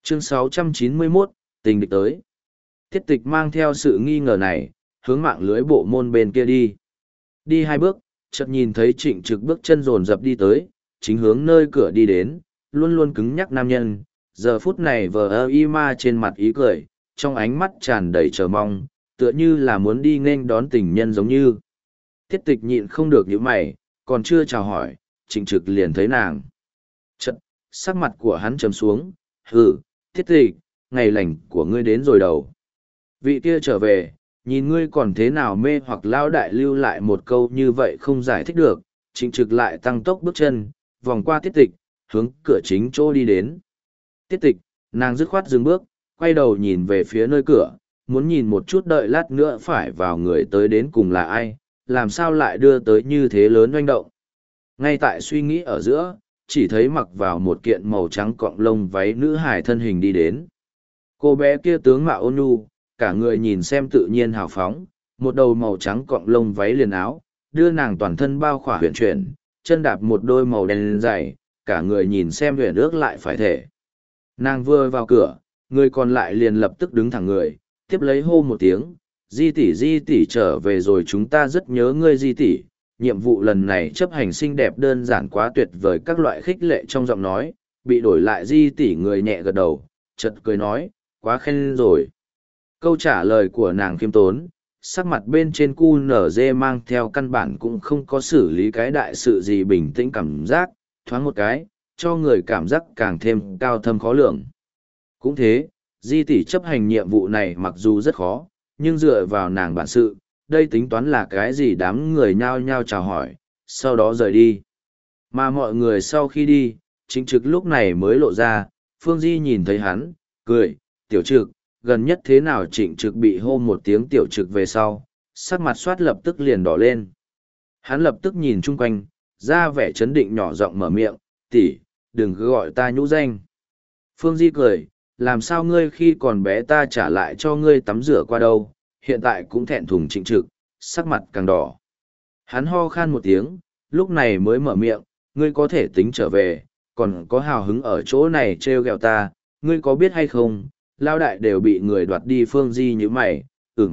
Chương 691, tình địch tới. Tiết tịch mang theo sự nghi ngờ này, hướng mạng lưới bộ môn bên kia đi. Đi 2 bước, chợt nhìn thấy Trịnh Trực bước chân dồn dập đi tới, chính hướng nơi cửa đi đến, luôn luôn cứng nhắc nam nhân. Giờ phút này vờ y ma trên mặt ý cười, trong ánh mắt tràn đầy chờ mong, tựa như là muốn đi nghênh đón tình nhân giống như. Tiết tịch nhịn không được những mày, còn chưa chào hỏi, Trịnh Trực liền thấy nàng. Chật, sắc mặt của hắn trầm xuống, hừ, Tiết tịch, ngày lành của ngươi đến rồi đầu. Vị kia trở về, nhìn ngươi còn thế nào mê hoặc lao đại lưu lại một câu như vậy không giải thích được, Trịnh Trực lại tăng tốc bước chân, vòng qua Tiết tịch, hướng cửa chính chỗ đi đến. Tiết tịch, nàng dứt khoát dừng bước, quay đầu nhìn về phía nơi cửa, muốn nhìn một chút đợi lát nữa phải vào người tới đến cùng là ai, làm sao lại đưa tới như thế lớn oanh động. Ngay tại suy nghĩ ở giữa, chỉ thấy mặc vào một kiện màu trắng cọng lông váy nữ hài thân hình đi đến. Cô bé kia tướng mạo ôn nhu, cả người nhìn xem tự nhiên hào phóng, một đầu màu trắng cọng lông váy liền áo, đưa nàng toàn thân bao khỏa huyền chuyển, chân đạp một đôi màu đen dày, cả người nhìn xem huyền ước lại phải thể. Nàng vừa vào cửa, người còn lại liền lập tức đứng thẳng người, tiếp lấy hô một tiếng, di tỷ trở về rồi, chúng ta rất nhớ ngươi di tỷ. Nhiệm vụ lần này chấp hành xinh đẹp đơn giản quá tuyệt vời, các loại khích lệ trong giọng nói, bị đổi lại di tỷ người nhẹ gật đầu, chợt cười nói, quá khen rồi. Câu trả lời của nàng khiêm tốn, sắc mặt bên trên cu nở dê mang theo căn bản cũng không có xử lý cái đại sự gì, bình tĩnh cảm giác, thoáng một cái, cho người cảm giác càng thêm cao thâm khó lường. Cũng thế, di tỷ chấp hành nhiệm vụ này mặc dù rất khó, nhưng dựa vào nàng bản sự, đây tính toán là cái gì, đám người nhao nhao chào hỏi, sau đó rời đi. Mà mọi người sau khi đi, Trịnh Trực lúc này mới lộ ra, Phương Di nhìn thấy hắn, cười, Tiểu Trực, gần nhất thế nào? Trịnh Trực bị hô một tiếng Tiểu Trực về sau, sắc mặt soát lập tức liền đỏ lên. Hắn lập tức nhìn chung quanh, ra vẻ chấn định nhỏ giọng mở miệng, tỷ, đừng cứ gọi ta nhũ danh. Phương Di cười, làm sao ngươi khi còn bé ta trả lại cho ngươi tắm rửa qua đâu, hiện tại cũng thẹn thùng. Trịnh Trực, sắc mặt càng đỏ. Hắn ho khan một tiếng, lúc này mới mở miệng, ngươi có thể tính trở về, còn có hào hứng ở chỗ này trêu ghẹo ta, ngươi có biết hay không, lao đại đều bị người đoạt đi. Phương Di như mày,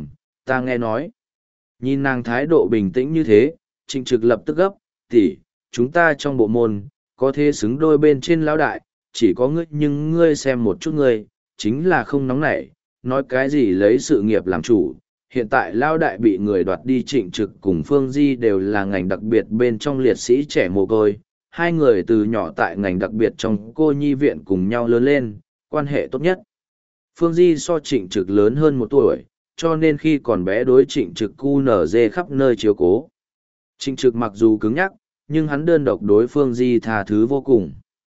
ta nghe nói. Nhìn nàng thái độ bình tĩnh như thế, Trịnh Trực lập tức gấp, tỷ, chúng ta trong bộ môn, có thể xứng đôi bên trên lão đại, chỉ có ngươi, nhưng ngươi xem một chút ngươi, chính là không nóng nảy, nói cái gì lấy sự nghiệp làm chủ. Hiện tại lão đại bị người đoạt đi, Trịnh Trực cùng Phương Di đều là ngành đặc biệt bên trong liệt sĩ trẻ mồ côi, hai người từ nhỏ tại ngành đặc biệt trong cô nhi viện cùng nhau lớn lên, quan hệ tốt nhất. Phương Di so Trịnh Trực lớn hơn 1 tuổi, cho nên khi còn bé đối Trịnh Trực QNZ khắp nơi chiếu cố. Trịnh Trực mặc dù cứng nhắc, nhưng hắn đơn độc đối Phương Di tha thứ vô cùng.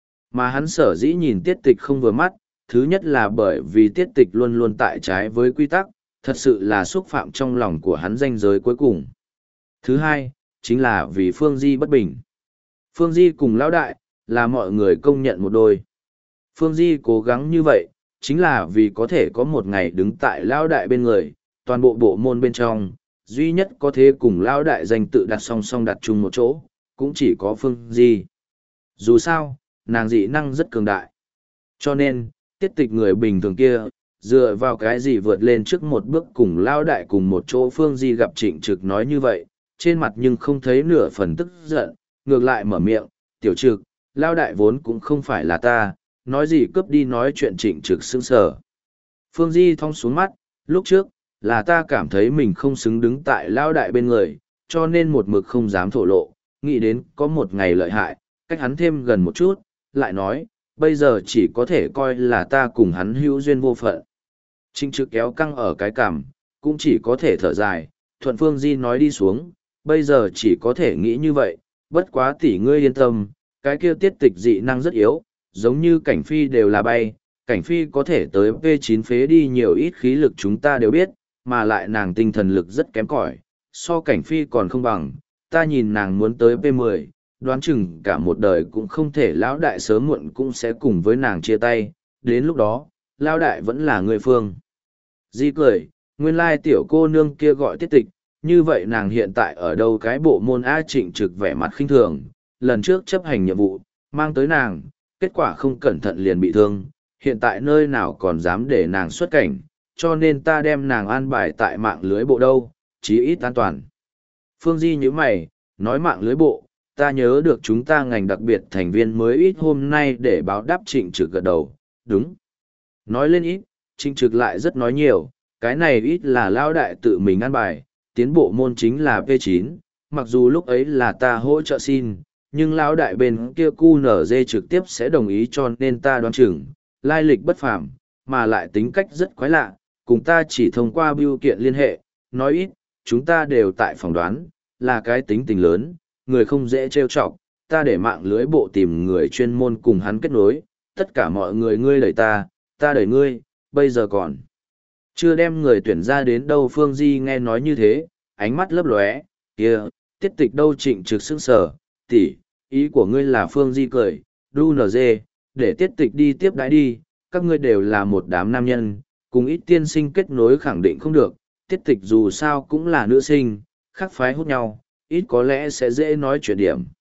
Mà hắn sở dĩ nhìn Tiết Tịch không vừa mắt, thứ nhất là bởi vì Tiết Tịch luôn luôn tại trái với quy tắc, thật sự là xúc phạm trong lòng của hắn ranh giới cuối cùng. Thứ hai, chính là vì Phương Di bất bình. Phương Di cùng lão đại, là mọi người công nhận một đôi. Phương Di cố gắng như vậy, chính là vì có thể có một ngày đứng tại lão đại bên người, toàn bộ bộ môn bên trong, duy nhất có thể cùng lão đại danh tự đặt song song đặt chung một chỗ, cũng chỉ có Phương Di. Dù sao, nàng dị năng rất cường đại. Cho nên, Tiết Tịch người bình thường kia, dựa vào cái gì vượt lên trước một bước cùng lão đại cùng một chỗ. Phương Di gặp Trịnh Trực nói như vậy, trên mặt nhưng không thấy nửa phần tức giận, ngược lại mở miệng, Tiểu Trực, lão đại vốn cũng không phải là ta, nói gì cướp đi. Nói chuyện Trịnh Trực sững sờ. Phương Di thong xuống mắt, lúc trước, là ta cảm thấy mình không xứng đứng tại lão đại bên người, cho nên một mực không dám thổ lộ, nghĩ đến có một ngày lợi hại, cách hắn thêm gần một chút, lại nói, bây giờ chỉ có thể coi là ta cùng hắn hữu duyên vô phận. Trịnh Trực kéo căng ở cái cằm, cũng chỉ có thể thở dài, thuận Phương Di nói đi xuống, bây giờ chỉ có thể nghĩ như vậy, bất quá tỷ ngươi yên tâm, cái kia Tiết Tịch dị năng rất yếu, giống như Cảnh Phi đều là bay, Cảnh Phi có thể tới P9 phế đi nhiều ít khí lực chúng ta đều biết, mà lại nàng tinh thần lực rất kém cỏi, so Cảnh Phi còn không bằng, ta nhìn nàng muốn tới P10, đoán chừng cả một đời cũng không thể. Lão đại sớm muộn cũng sẽ cùng với nàng chia tay, đến lúc đó, Lão đại vẫn là người Phương Di cười, nguyên lai tiểu cô nương kia gọi Tiết Tịch, như vậy nàng hiện tại ở đâu? Cái bộ môn A? Trịnh Trực vẻ mặt khinh thường, lần trước chấp hành nhiệm vụ, mang tới nàng, kết quả không cẩn thận liền bị thương, hiện tại nơi nào còn dám để nàng xuất cảnh, cho nên ta đem nàng an bài tại mạng lưới bộ đâu, chí ít an toàn. Phương Di nhíu mày, nói mạng lưới bộ, ta nhớ được chúng ta ngành đặc biệt thành viên mới ít hôm nay để báo đáp Trịnh Trực gật đầu, đúng. Nói lên ít, Trịnh Trực lại rất nói nhiều, cái này ít là lao đại tự mình an bài, tiến bộ môn chính là P9, mặc dù lúc ấy là ta hỗ trợ xin, nhưng lão đại bên kia QNZ trực tiếp sẽ đồng ý cho nên ta đoán chừng, lai lịch bất phàm, mà lại tính cách rất quái lạ, cùng ta chỉ thông qua bưu kiện liên hệ, nói ít, chúng ta đều tại phỏng đoán, là cái tính tình lớn, người không dễ trêu chọc, ta để mạng lưới bộ tìm người chuyên môn cùng hắn kết nối, tất cả mọi người ngươi đẩy ta đẩy ngươi, bây giờ còn chưa đem người tuyển ra đến đâu. Phương Di nghe nói như thế, ánh mắt lấp lóe, kia, tiết tịch đâu. Trịnh Trực sững sờ, tỷ, ý của ngươi là Phương Di cười, đu nở dê, để tiết tịch đi tiếp đãi đi, các ngươi đều là một đám nam nhân, cùng ít tiên sinh kết nối khẳng định không được, tiết tịch dù sao cũng là nữ sinh, khác phái hút nhau, ít có lẽ sẽ dễ nói chuyện điểm.